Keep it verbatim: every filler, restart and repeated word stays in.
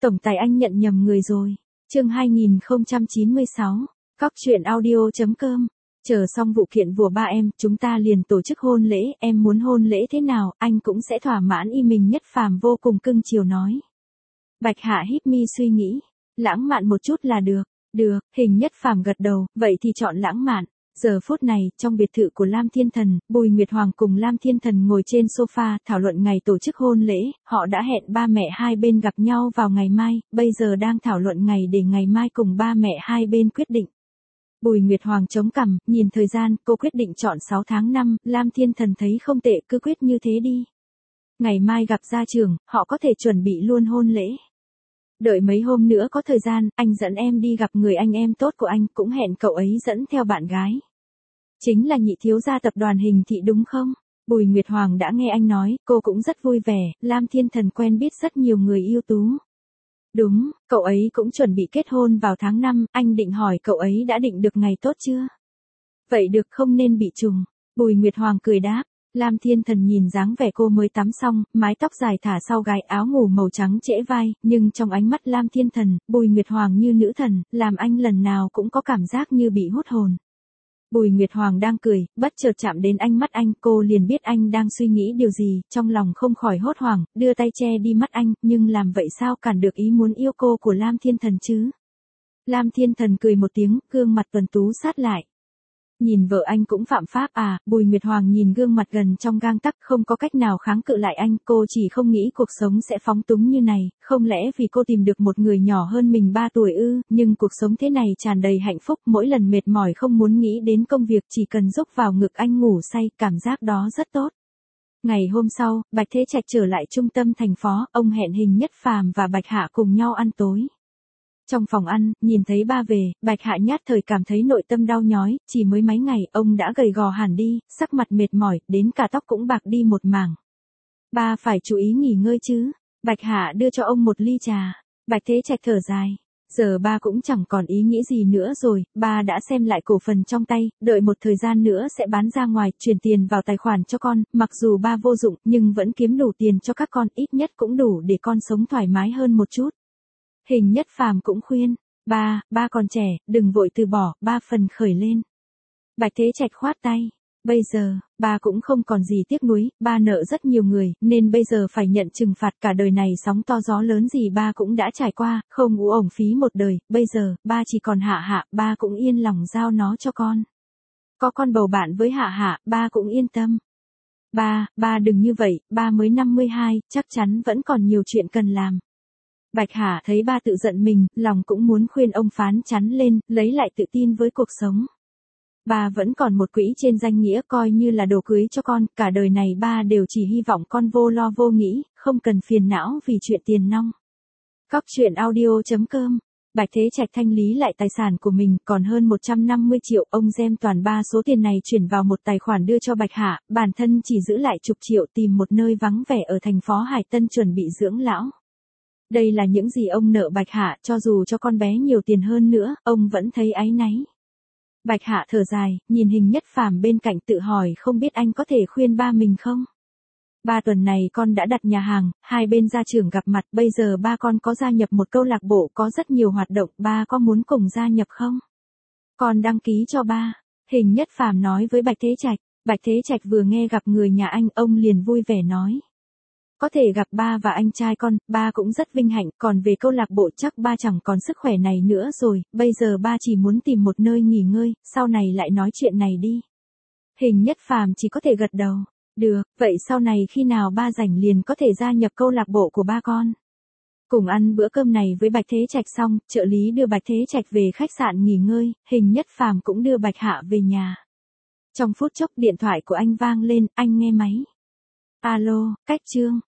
Tổng tài anh nhận nhầm người rồi. Chương hai nghìn không trăm chín mươi sáu. Cóc truyện audio chấm com. Chờ xong vụ kiện của ba em, chúng ta liền tổ chức hôn lễ, em muốn hôn lễ thế nào, anh cũng sẽ thỏa mãn y mình. Nhất Phàm vô cùng cưng chiều nói. Bạch Hạ híp mi suy nghĩ, lãng mạn một chút là được. Được, Hình Nhất Phàm gật đầu, vậy thì chọn lãng mạn. Giờ phút này, trong biệt thự của Lam Thiên Thần, Bùi Nguyệt Hoàng cùng Lam Thiên Thần ngồi trên sofa, thảo luận ngày tổ chức hôn lễ, họ đã hẹn ba mẹ hai bên gặp nhau vào ngày mai, bây giờ đang thảo luận ngày để ngày mai cùng ba mẹ hai bên quyết định. Bùi Nguyệt Hoàng chống cằm, nhìn thời gian, cô quyết định chọn sáu tháng năm, Lam Thiên Thần thấy không tệ, cứ quyết như thế đi. Ngày mai gặp gia trưởng, họ có thể chuẩn bị luôn hôn lễ. Đợi mấy hôm nữa có thời gian, anh dẫn em đi gặp người anh em tốt của anh, cũng hẹn cậu ấy dẫn theo bạn gái. Chính là nhị thiếu gia tập đoàn Hình Thị đúng không? Bùi Nguyệt Hoàng đã nghe anh nói, cô cũng rất vui vẻ, Lam Thiên Thần quen biết rất nhiều người ưu tú. Đúng, cậu ấy cũng chuẩn bị kết hôn vào tháng năm, anh định hỏi cậu ấy đã định được ngày tốt chưa? Vậy được, không nên bị trùng. Bùi Nguyệt Hoàng cười đáp. Lam Thiên Thần nhìn dáng vẻ cô mới tắm xong, mái tóc dài thả sau gáy, áo ngủ màu trắng trễ vai, nhưng trong ánh mắt Lam Thiên Thần, Bùi Nguyệt Hoàng như nữ thần, làm anh lần nào cũng có cảm giác như bị hút hồn. Bùi Nguyệt Hoàng đang cười, bất chợt chạm đến ánh mắt anh, cô liền biết anh đang suy nghĩ điều gì, trong lòng không khỏi hốt hoảng, đưa tay che đi mắt anh, nhưng làm vậy sao cản được ý muốn yêu cô của Lam Thiên Thần chứ? Lam Thiên Thần cười một tiếng, gương mặt tuấn tú sát lại. Nhìn vợ anh cũng phạm pháp à? Bùi Nguyệt Hoàng nhìn gương mặt gần trong gang tấc, không có cách nào kháng cự lại anh, cô chỉ không nghĩ cuộc sống sẽ phóng túng như này, không lẽ vì cô tìm được một người nhỏ hơn mình ba tuổi ư? Nhưng cuộc sống thế này tràn đầy hạnh phúc, mỗi lần mệt mỏi không muốn nghĩ đến công việc, chỉ cần rúc vào ngực anh ngủ say, cảm giác đó rất tốt. Ngày hôm sau, Bạch Thế Trạch trở lại trung tâm thành phố, ông hẹn Hình Nhất Phàm và Bạch Hạ cùng nhau ăn tối. Trong phòng ăn, nhìn thấy ba về, Bạch Hạ nhát thời cảm thấy nội tâm đau nhói, chỉ mới mấy ngày, ông đã gầy gò hẳn đi, sắc mặt mệt mỏi, đến cả tóc cũng bạc đi một mảng. Ba phải chú ý nghỉ ngơi chứ. Bạch Hạ đưa cho ông một ly trà. Bạch Thế Trạch thở dài. Giờ ba cũng chẳng còn ý nghĩ gì nữa rồi, ba đã xem lại cổ phần trong tay, đợi một thời gian nữa sẽ bán ra ngoài, chuyển tiền vào tài khoản cho con, mặc dù ba vô dụng, nhưng vẫn kiếm đủ tiền cho các con, ít nhất cũng đủ để con sống thoải mái hơn một chút. Hình Nhất Phàm cũng khuyên, ba, ba còn trẻ, đừng vội từ bỏ, ba phần khởi lên. Bạch Thế Trạch khoát tay, bây giờ, ba cũng không còn gì tiếc nuối, ba nợ rất nhiều người, nên bây giờ phải nhận trừng phạt, cả đời này sóng to gió lớn gì ba cũng đã trải qua, không uổng ổng phí một đời, bây giờ, ba chỉ còn Hạ Hạ, ba cũng yên lòng giao nó cho con. Có con bầu bạn với Hạ Hạ, ba cũng yên tâm. Ba, ba đừng như vậy, ba mới năm mươi hai, chắc chắn vẫn còn nhiều chuyện cần làm. Bạch Hạ thấy ba tự giận mình, lòng cũng muốn khuyên ông phán chắn lên, lấy lại tự tin với cuộc sống. Ba vẫn còn một quỹ trên danh nghĩa coi như là đồ cưới cho con, cả đời này ba đều chỉ hy vọng con vô lo vô nghĩ, không cần phiền não vì chuyện tiền nong. Cóc truyện audio chấm com. Bạch Thế Trạch thanh lý lại tài sản của mình, còn hơn một trăm năm mươi triệu, ông đem toàn ba số tiền này chuyển vào một tài khoản đưa cho Bạch Hạ, bản thân chỉ giữ lại chục triệu, tìm một nơi vắng vẻ ở thành phố Hải Tân chuẩn bị dưỡng lão. Đây là những gì ông nợ Bạch Hạ, cho dù cho con bé nhiều tiền hơn nữa, ông vẫn thấy áy náy. Bạch Hạ thở dài, nhìn Hình Nhất Phàm bên cạnh tự hỏi không biết anh có thể khuyên ba mình không? Ba tuần này con đã đặt nhà hàng, hai bên gia trưởng gặp mặt, bây giờ ba con có gia nhập một câu lạc bộ có rất nhiều hoạt động, ba có muốn cùng gia nhập không? Con đăng ký cho ba. Hình Nhất Phàm nói với Bạch Thế Trạch. Bạch Thế Trạch vừa nghe gặp người nhà anh, ông liền vui vẻ nói. Có thể gặp ba và anh trai con, ba cũng rất vinh hạnh, còn về câu lạc bộ chắc ba chẳng còn sức khỏe này nữa rồi, bây giờ ba chỉ muốn tìm một nơi nghỉ ngơi, sau này lại nói chuyện này đi. Hình Nhất Phàm chỉ có thể gật đầu. Được, vậy sau này khi nào ba rảnh liền có thể gia nhập câu lạc bộ của ba con. Cùng ăn bữa cơm này với Bạch Thế Trạch xong, trợ lý đưa Bạch Thế Trạch về khách sạn nghỉ ngơi, Hình Nhất Phàm cũng đưa Bạch Hạ về nhà. Trong phút chốc điện thoại của anh vang lên, anh nghe máy. Alo, Cách Trương.